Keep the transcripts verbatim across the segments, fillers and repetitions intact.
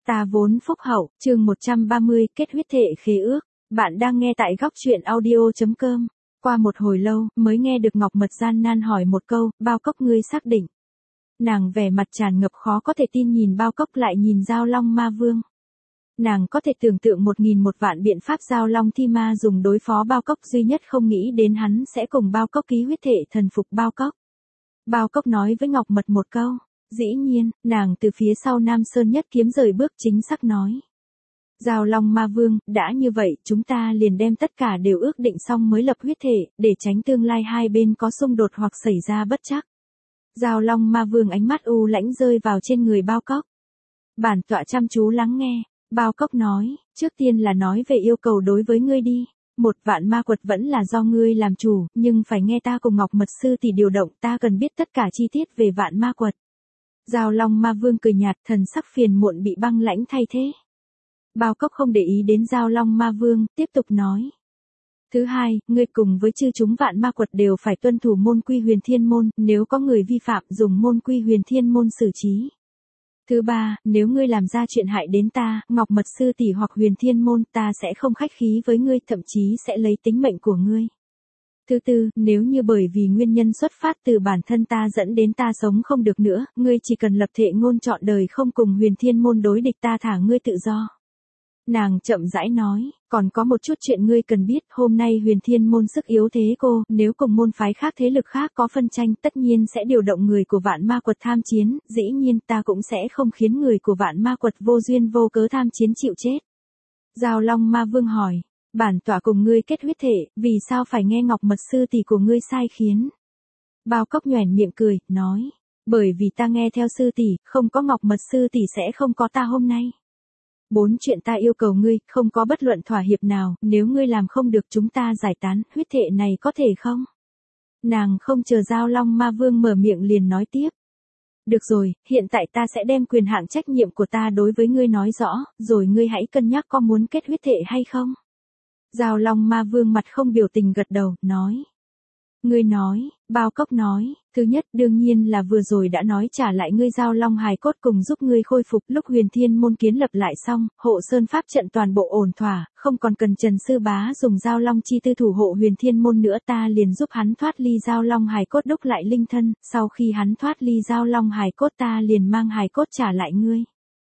Ta vốn phúc hậu, chương một trăm ba mươi, kết huyết thể khế ước. Bạn đang nghe tại góc truyện audio chấm com. Qua một hồi lâu, mới nghe được Ngọc Mật gian nan hỏi một câu, Bao Cốc ngươi xác định. Nàng vẻ mặt tràn ngập khó có thể tin nhìn Bao Cốc lại nhìn Dao Long Ma Vương. Nàng có thể tưởng tượng một nghìn một vạn biện pháp Dao Long Thi Ma dùng đối phó Bao Cốc, duy nhất không nghĩ đến hắn sẽ cùng Bao Cốc ký huyết thể thần phục Bao Cốc. Bao Cốc nói với Ngọc Mật một câu. Dĩ nhiên, nàng từ phía sau Nam Sơn Nhất Kiếm rời bước chính xác nói. Dao Long Ma Vương, đã như vậy, chúng ta liền đem tất cả đều ước định xong mới lập huyết thể, để tránh tương lai hai bên có xung đột hoặc xảy ra bất trắc. Dao Long Ma Vương ánh mắt u lãnh rơi vào trên người Bao Cốc. Bản tọa chăm chú lắng nghe, Bao Cốc nói, trước tiên là nói về yêu cầu đối với ngươi đi. Một vạn ma quật vẫn là do ngươi làm chủ, nhưng phải nghe ta cùng Ngọc Mật sư tỷ điều động, ta cần biết tất cả chi tiết về vạn ma quật. Dao Long Ma Vương cười nhạt, thần sắc phiền muộn bị băng lãnh thay thế. Bao Cốc không để ý đến Dao Long Ma Vương, tiếp tục nói. Thứ hai, ngươi cùng với chư chúng vạn ma quật đều phải tuân thủ môn quy huyền thiên môn, nếu có người vi phạm dùng môn quy huyền thiên môn xử trí. Thứ ba, nếu ngươi làm ra chuyện hại đến ta, Ngọc Mật sư tỷ hoặc huyền thiên môn, ta sẽ không khách khí với ngươi, thậm chí sẽ lấy tính mệnh của ngươi. Thứ tư, nếu như bởi vì nguyên nhân xuất phát từ bản thân ta dẫn đến ta sống không được nữa, ngươi chỉ cần lập thệ ngôn trọn đời không cùng huyền thiên môn đối địch, ta thả ngươi tự do. Nàng chậm rãi nói, còn có một chút chuyện ngươi cần biết, hôm nay huyền thiên môn sức yếu thế cô, nếu cùng môn phái khác thế lực khác có phân tranh, tất nhiên sẽ điều động người của vạn ma quật tham chiến, dĩ nhiên ta cũng sẽ không khiến người của vạn ma quật vô duyên vô cớ tham chiến chịu chết. Dao Long Ma Vương hỏi. Bản tọa cùng ngươi kết huyết thể, vì sao phải nghe Ngọc Mật sư tỷ của ngươi sai khiến? Bao Cốc nhoẻn miệng cười, nói, bởi vì ta nghe theo sư tỷ, không có Ngọc Mật sư tỷ sẽ không có ta hôm nay. Bốn chuyện ta yêu cầu ngươi, không có bất luận thỏa hiệp nào, nếu ngươi làm không được chúng ta giải tán, huyết thể này có thể không? Nàng không chờ Dao Long Ma Vương mở miệng liền nói tiếp. Được rồi, hiện tại ta sẽ đem quyền hạn trách nhiệm của ta đối với ngươi nói rõ, rồi ngươi hãy cân nhắc có muốn kết huyết thể hay không? Dao Long Ma Vương mặt không biểu tình gật đầu, nói. Ngươi nói, Bao Cốc nói, thứ nhất đương nhiên là vừa rồi đã nói trả lại ngươi Dao Long hài cốt cùng giúp ngươi khôi phục, lúc huyền thiên môn kiến lập lại xong, hộ sơn pháp trận toàn bộ ổn thỏa, không còn cần Trần Sư Bá dùng Dao Long chi tư thủ hộ huyền thiên môn nữa, ta liền giúp hắn thoát ly Dao Long hài cốt đúc lại linh thân, sau khi hắn thoát ly Dao Long hài cốt ta liền mang hài cốt trả lại ngươi.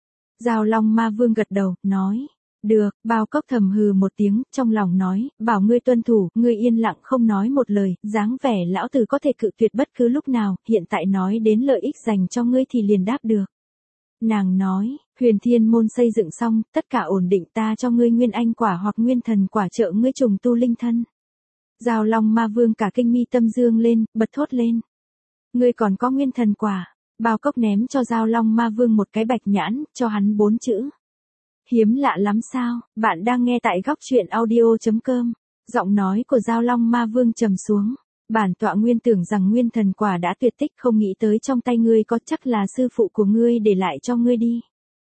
Dao Long Ma Vương gật đầu, nói. Được, Bao Cốc thầm hừ một tiếng, trong lòng nói, bảo ngươi tuân thủ, ngươi yên lặng không nói một lời, dáng vẻ lão tử có thể cự tuyệt bất cứ lúc nào, hiện tại nói đến lợi ích dành cho ngươi thì liền đáp được. Nàng nói, huyền thiên môn xây dựng xong, tất cả ổn định, ta cho ngươi nguyên anh quả hoặc nguyên thần quả trợ ngươi trùng tu linh thân. Dao Long Ma Vương cả kinh mi tâm dương lên, bật thốt lên. Ngươi còn có nguyên thần quả, Bao Cốc ném cho Dao Long Ma Vương một cái bạch nhãn, cho hắn bốn chữ. Hiếm lạ lắm sao, bạn đang nghe tại góc truyện audio chấm com. Giọng nói của Dao Long Ma Vương trầm xuống. Bản tọa nguyên tưởng rằng nguyên thần quả đã tuyệt tích, không nghĩ tới trong tay ngươi có, chắc là sư phụ của ngươi để lại cho ngươi đi.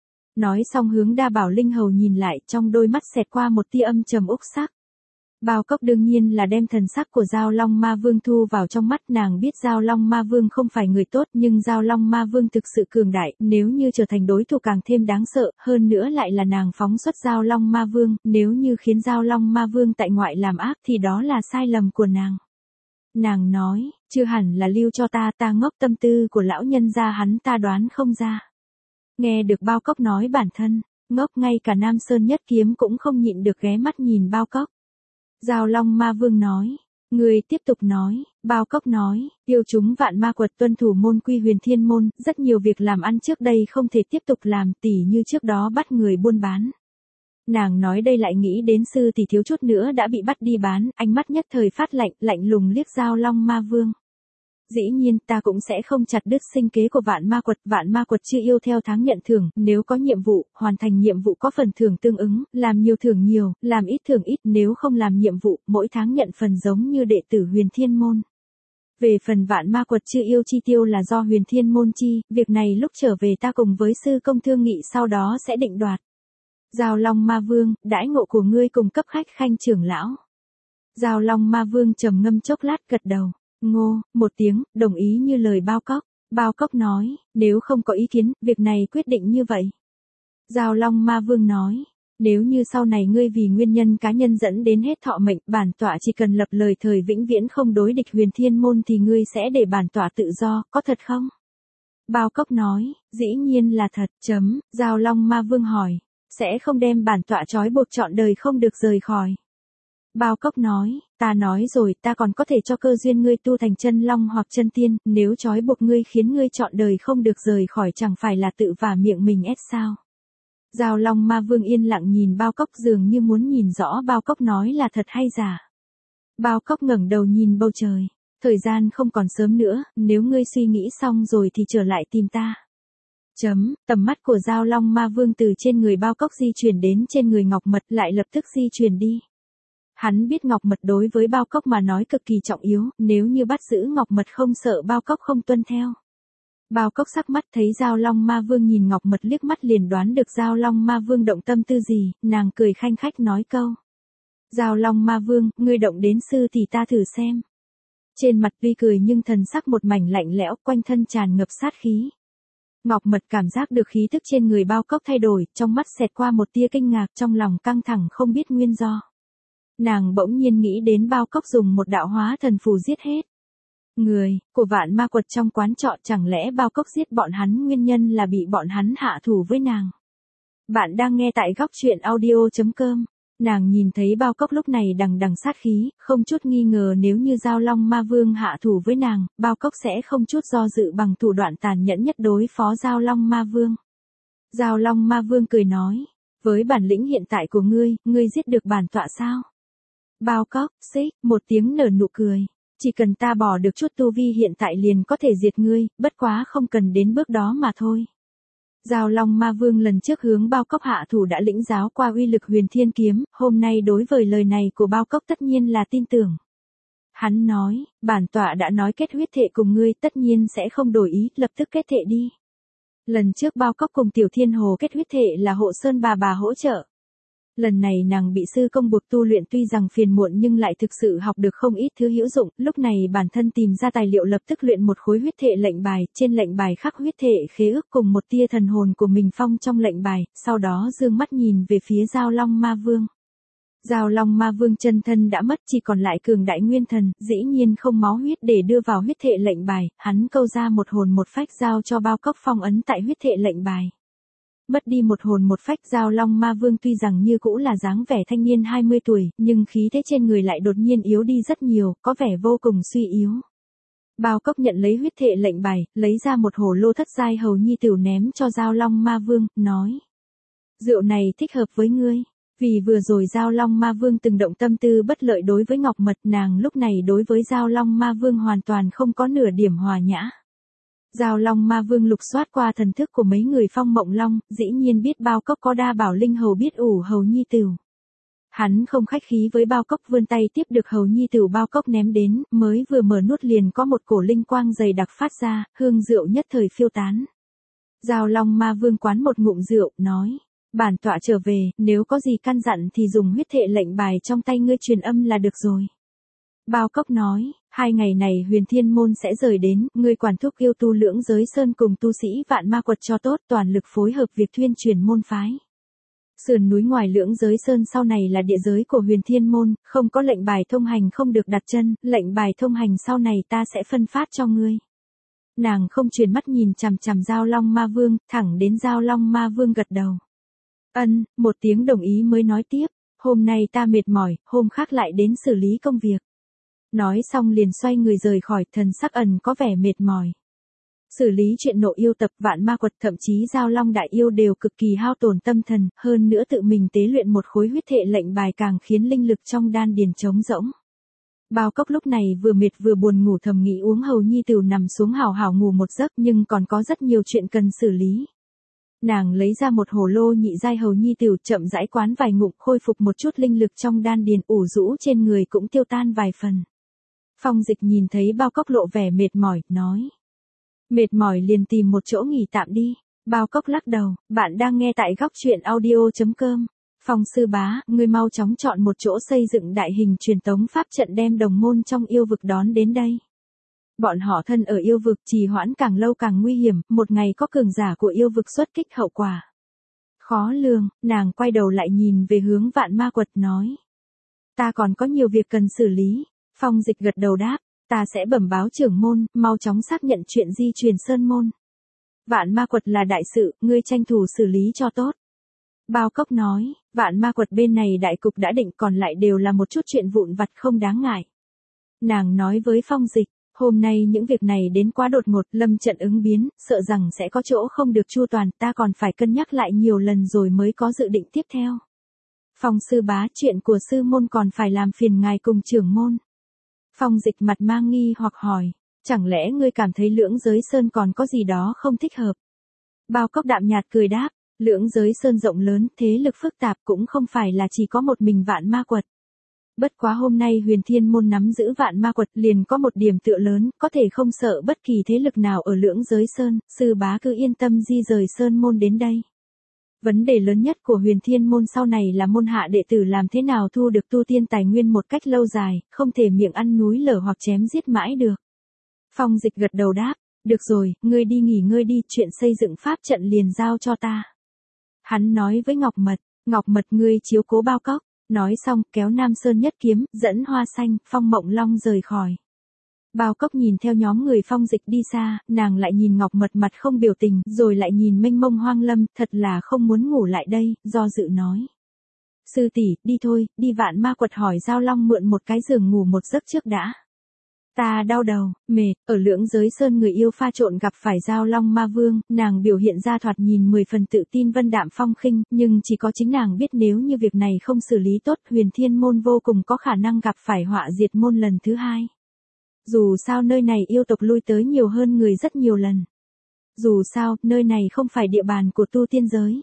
Nói xong hướng Đa Bảo Linh Hầu nhìn lại, trong đôi mắt xẹt qua một tia âm trầm úc sắc. Bao Cốc đương nhiên là đem thần sắc của Dao Long Ma Vương thu vào trong mắt, nàng biết Dao Long Ma Vương không phải người tốt, nhưng Dao Long Ma Vương thực sự cường đại, nếu như trở thành đối thủ càng thêm đáng sợ, hơn nữa lại là nàng phóng xuất Dao Long Ma Vương, nếu như khiến Dao Long Ma Vương tại ngoại làm ác thì đó là sai lầm của nàng. Nàng nói, chưa hẳn là lưu cho ta, ta ngốc, tâm tư của lão nhân gia hắn ta đoán không ra. Nghe được Bao Cốc nói bản thân, ngốc, ngay cả Nam Sơn Nhất Kiếm cũng không nhịn được ghé mắt nhìn Bao Cốc. Dao Long Ma Vương nói, người tiếp tục nói, Bao Cốc nói, yêu chúng vạn ma quật tuân thủ môn quy huyền thiên môn, rất nhiều việc làm ăn trước đây không thể tiếp tục làm, tỉ như trước đó bắt người buôn bán. Nàng nói đây lại nghĩ đến sư tỷ thiếu chút nữa đã bị bắt đi bán, ánh mắt nhất thời phát lạnh, lạnh lùng liếc Dao Long Ma Vương. Dĩ nhiên ta cũng sẽ không chặt đứt sinh kế của vạn ma quật, vạn ma quật chưa yêu theo tháng nhận thưởng, nếu có nhiệm vụ, hoàn thành nhiệm vụ có phần thưởng tương ứng, làm nhiều thưởng nhiều, làm ít thưởng ít, nếu không làm nhiệm vụ, mỗi tháng nhận phần giống như đệ tử huyền thiên môn. Về phần vạn ma quật chưa yêu chi tiêu là do huyền thiên môn chi, việc này lúc trở về ta cùng với sư công thương nghị sau đó sẽ định đoạt. Dao Long Ma Vương, đãi ngộ của ngươi cùng cấp khách khanh trưởng lão. Dao Long Ma Vương trầm ngâm chốc lát gật đầu. Ngô, một tiếng, đồng ý như lời Bao Cốc. Bao Cốc nói, nếu không có ý kiến, việc này quyết định như vậy. Giao Long Ma Vương nói, nếu như sau này ngươi vì nguyên nhân cá nhân dẫn đến hết thọ mệnh, bản tọa chỉ cần lập lời thời vĩnh viễn không đối địch Huyền Thiên môn thì ngươi sẽ để bản tọa tự do, có thật không? Bao Cốc nói, dĩ nhiên là thật, chấm, Giao Long Ma Vương hỏi, sẽ không đem bản tọa trói buộc trọn đời không được rời khỏi. Bao Cốc nói, ta nói rồi, ta còn có thể cho cơ duyên ngươi tu thành chân long hoặc chân tiên, nếu trói buộc ngươi khiến ngươi trọn đời không được rời khỏi chẳng phải là tự vả miệng mình ép sao. Giao Long Ma Vương yên lặng nhìn Bao Cốc dường như muốn nhìn rõ Bao Cốc nói là thật hay giả. Bao Cốc ngẩng đầu nhìn bầu trời, thời gian không còn sớm nữa, nếu ngươi suy nghĩ xong rồi thì trở lại tìm ta. Chấm, tầm mắt của Giao Long Ma Vương từ trên người Bao Cốc di chuyển đến trên người Ngọc Mật lại lập tức di chuyển đi. Hắn biết Ngọc Mật đối với Bao Cốc mà nói cực kỳ trọng yếu, nếu như bắt giữ Ngọc Mật không sợ Bao Cốc không tuân theo. Bao Cốc sắc mắt thấy Giao Long Ma Vương nhìn Ngọc Mật liếc mắt liền đoán được Giao Long Ma Vương động tâm tư gì, nàng cười khanh khách nói câu. Giao Long Ma Vương, ngươi động đến sư thì ta thử xem. Trên mặt tuy cười nhưng thần sắc một mảnh lạnh lẽo, quanh thân tràn ngập sát khí. Ngọc Mật cảm giác được khí tức trên người Bao Cốc thay đổi, trong mắt xẹt qua một tia kinh ngạc, trong lòng căng thẳng không biết nguyên do. Nàng bỗng nhiên nghĩ đến Bao Cốc dùng một đạo hóa thần phù giết hết người của Vạn Ma Quật trong quán trọ, chẳng lẽ Bao Cốc giết bọn hắn nguyên nhân là bị bọn hắn hạ thủ với nàng. Bạn đang nghe tại góc truyện audio chấm com. Nàng nhìn thấy Bao Cốc lúc này đằng đằng sát khí, không chút nghi ngờ nếu như Giao Long Ma Vương hạ thủ với nàng, Bao Cốc sẽ không chút do dự bằng thủ đoạn tàn nhẫn nhất đối phó Giao Long Ma Vương. Giao Long Ma Vương cười nói, với bản lĩnh hiện tại của ngươi, ngươi giết được bản tọa sao? Bao Cốc, xích, một tiếng nở nụ cười. Chỉ cần ta bỏ được chút tu vi hiện tại liền có thể diệt ngươi, bất quá không cần đến bước đó mà thôi. Giao Long Ma Vương lần trước hướng Bao Cốc hạ thủ đã lĩnh giáo qua uy lực Huyền Thiên kiếm, hôm nay đối với lời này của Bao Cốc tất nhiên là tin tưởng. Hắn nói, bản tọa đã nói kết huyết thệ cùng ngươi, tất nhiên sẽ không đổi ý, lập tức kết thệ đi. Lần trước Bao Cốc cùng Tiểu Thiên Hồ kết huyết thệ là Hộ Sơn bà bà hỗ trợ. Lần này nàng bị sư công buộc tu luyện tuy rằng phiền muộn nhưng lại thực sự học được không ít thứ hữu dụng, lúc này bản thân tìm ra tài liệu lập tức luyện một khối huyết thệ lệnh bài, trên lệnh bài khắc huyết thệ khế ước cùng một tia thần hồn của mình phong trong lệnh bài, sau đó dương mắt nhìn về phía Giao Long Ma Vương. Giao Long Ma Vương chân thân đã mất, chỉ còn lại cường đại nguyên thần, dĩ nhiên không máu huyết để đưa vào huyết thệ lệnh bài, hắn câu ra một hồn một phách giao cho Bao Cốc phong ấn tại huyết thệ lệnh bài. Mất đi một hồn một phách, Giao Long Ma Vương tuy rằng như cũ là dáng vẻ thanh niên hai mươi tuổi, nhưng khí thế trên người lại đột nhiên yếu đi rất nhiều, có vẻ vô cùng suy yếu. Bao Cốc nhận lấy huyết thệ lệnh bài, lấy ra một hồ lô thất giai hầu nhi tửu ném cho Giao Long Ma Vương, nói. Rượu này thích hợp với ngươi. Vì vừa rồi Giao Long Ma Vương từng động tâm tư bất lợi đối với Ngọc Mật, nàng lúc này đối với Giao Long Ma Vương hoàn toàn không có nửa điểm hòa nhã. Giao Long Ma Vương lục soát qua thần thức của mấy người Phong Mộng Long, dĩ nhiên biết Bao Cốc có đa bảo linh hầu biết ủ hầu nhi tửu. Hắn không khách khí với Bao Cốc, vươn tay tiếp được hầu nhi tửu Bao Cốc ném đến, mới vừa mở nuốt liền có một cổ linh quang dày đặc phát ra, hương rượu nhất thời phiêu tán. Giao Long Ma Vương quán một ngụm rượu, nói, bản tọa trở về, nếu có gì căn dặn thì dùng huyết thệ lệnh bài trong tay ngươi truyền âm là được rồi. Bao Cốc nói, hai ngày này Huyền Thiên môn sẽ rời đến, ngươi quản thúc yêu tu lưỡng giới sơn cùng tu sĩ Vạn Ma Quật cho tốt, toàn lực phối hợp việc tuyên truyền môn phái. Sườn núi ngoài lưỡng giới sơn sau này là địa giới của Huyền Thiên môn, không có lệnh bài thông hành không được đặt chân, lệnh bài thông hành sau này ta sẽ phân phát cho ngươi. Nàng không chuyển mắt nhìn chằm chằm Giao Long Ma Vương, thẳng đến Giao Long Ma Vương gật đầu. Ân, một tiếng đồng ý mới nói tiếp, hôm nay ta mệt mỏi, hôm khác lại đến xử lý công việc. Nói xong liền xoay người rời khỏi, thần sắc ẩn có vẻ mệt mỏi. Xử lý chuyện nộ yêu tập Vạn Ma Quật, thậm chí Giao Long đại yêu đều cực kỳ hao tổn tâm thần, hơn nữa tự mình tế luyện một khối huyết thệ lệnh bài càng khiến linh lực trong đan điền trống rỗng. Bao Cốc lúc này vừa mệt vừa buồn ngủ, thầm nghĩ uống hầu nhi tửu nằm xuống hào hào ngủ một giấc, nhưng còn có rất nhiều chuyện cần xử lý. Nàng lấy ra một hồ lô nhị giai hầu nhi tửu, chậm rãi quán vài ngụm, khôi phục một chút linh lực trong đan điền, ủ rũ trên người cũng tiêu tan vài phần. Phong Dịch nhìn thấy Bao Cốc lộ vẻ mệt mỏi, nói. Mệt mỏi liền tìm một chỗ nghỉ tạm đi. Bao Cốc lắc đầu, bạn đang nghe tại góc truyện audio chấm com. Phong sư bá, ngươi mau chóng chọn một chỗ xây dựng đại hình truyền tống pháp trận đem đồng môn trong yêu vực đón đến đây. Bọn họ thân ở yêu vực, trì hoãn càng lâu càng nguy hiểm, một ngày có cường giả của yêu vực xuất kích hậu quả Khó lường, nàng quay đầu lại nhìn về hướng Vạn Ma Quật nói. Ta còn có nhiều việc cần xử lý. Phong Dịch gật đầu đáp, ta sẽ bẩm báo trưởng môn, mau chóng xác nhận chuyện di truyền sơn môn. Vạn Ma Quật là đại sự, ngươi tranh thủ xử lý cho tốt. Bao Cốc nói, Vạn Ma Quật bên này đại cục đã định, còn lại đều là một chút chuyện vụn vặt không đáng ngại. Nàng nói với Phong Dịch, hôm nay những việc này đến quá đột ngột, lâm trận ứng biến, sợ rằng sẽ có chỗ không được chu toàn, ta còn phải cân nhắc lại nhiều lần rồi mới có dự định tiếp theo. Phong sư bá, chuyện của sư môn còn phải làm phiền ngài cùng trưởng môn. Phong Dịch mặt mang nghi hoặc hỏi, chẳng lẽ ngươi cảm thấy Lưỡng Giới Sơn còn có gì đó không thích hợp? Bao Cốc đạm nhạt cười đáp, Lưỡng Giới Sơn rộng lớn, thế lực phức tạp, cũng không phải là chỉ có một mình Vạn Ma Quật. Bất quá hôm nay Huyền Thiên môn nắm giữ Vạn Ma Quật, liền có một điểm tựa lớn, có thể không sợ bất kỳ thế lực nào ở Lưỡng Giới Sơn, sư bá cứ yên tâm di rời Sơn môn đến đây. Vấn đề lớn nhất của Huyền Thiên môn sau này là môn hạ đệ tử làm thế nào thu được tu tiên tài nguyên một cách lâu dài, không thể miệng ăn núi lở hoặc chém giết mãi được. Phong Dịch gật đầu đáp, được rồi, ngươi đi nghỉ ngơi đi, chuyện xây dựng pháp trận liền giao cho ta. Hắn nói với Ngọc Mật, Ngọc Mật ngươi chiếu cố Bao Cốc. Nói xong, kéo Nam Sơn nhất kiếm, dẫn Hoa Xanh, Phong Mộng Long rời khỏi. Bao Cốc nhìn theo nhóm người Phong Dịch đi xa, nàng lại nhìn Ngọc Mật mặt không biểu tình, rồi lại nhìn mênh mông hoang lâm, thật là không muốn ngủ lại đây, do dự nói. Sư tỷ, đi thôi, đi Vạn Ma Quật hỏi Giao Long mượn một cái giường ngủ một giấc trước đã. Ta đau đầu, mệt, ở Lưỡng Giới Sơn người yêu pha trộn gặp phải Giao Long Ma Vương, nàng biểu hiện ra thoạt nhìn mười phần tự tin vân đạm phong khinh, nhưng chỉ có chính nàng biết nếu như việc này không xử lý tốt, Huyền Thiên môn vô cùng có khả năng gặp phải họa diệt môn lần thứ hai. Dù sao nơi này yêu tộc lui tới nhiều hơn người rất nhiều lần. Dù sao, nơi này không phải địa bàn của tu tiên giới.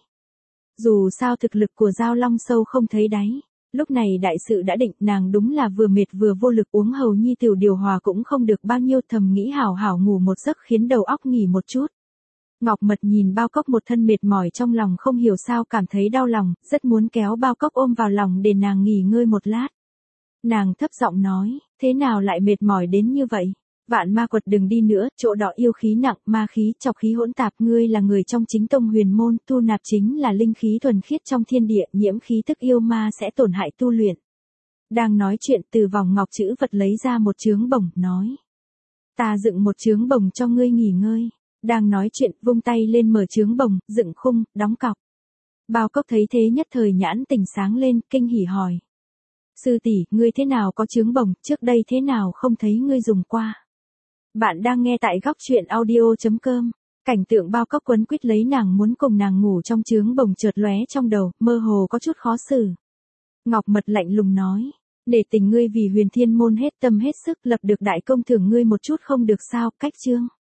Dù sao thực lực của Giao Long sâu không thấy đáy. Lúc này đại sự đã định, nàng đúng là vừa mệt vừa vô lực, uống hầu nhi tiểu điều hòa cũng không được bao nhiêu, thầm nghĩ hảo hảo ngủ một giấc khiến đầu óc nghỉ một chút. Ngọc Mật nhìn Bao Cốc một thân mệt mỏi trong lòng không hiểu sao cảm thấy đau lòng, rất muốn kéo Bao Cốc ôm vào lòng để nàng nghỉ ngơi một lát. Nàng thấp giọng nói, thế nào lại mệt mỏi đến như vậy? Vạn Ma Quật đừng đi nữa, chỗ đó yêu khí nặng, ma khí, trọc khí hỗn tạp, ngươi là người trong chính tông huyền môn, tu nạp chính là linh khí thuần khiết trong thiên địa, nhiễm khí tức yêu ma sẽ tổn hại tu luyện. Đang nói chuyện, từ vòng ngọc chữ vật lấy ra một chướng bổng, nói. Ta dựng một chướng bổng cho ngươi nghỉ ngơi. Đang nói chuyện, vung tay lên mở chướng bổng, dựng khung, đóng cọc. Bao Cốc thấy thế nhất thời nhãn tỉnh sáng lên, kinh hỉ hỏi. Sư tỷ, ngươi thế nào có chướng bổng, trước đây thế nào không thấy ngươi dùng qua? Bạn đang nghe tại góc truyện audio chấm com. Cảnh tượng Bao Cốc quấn quýt lấy nàng muốn cùng nàng ngủ trong chướng bồng chợt lóe trong đầu, mơ hồ có chút khó xử. Ngọc Mật lạnh lùng nói, để tình ngươi vì Huyền Thiên môn hết tâm hết sức lập được đại công thưởng ngươi một chút không được sao, cách chương.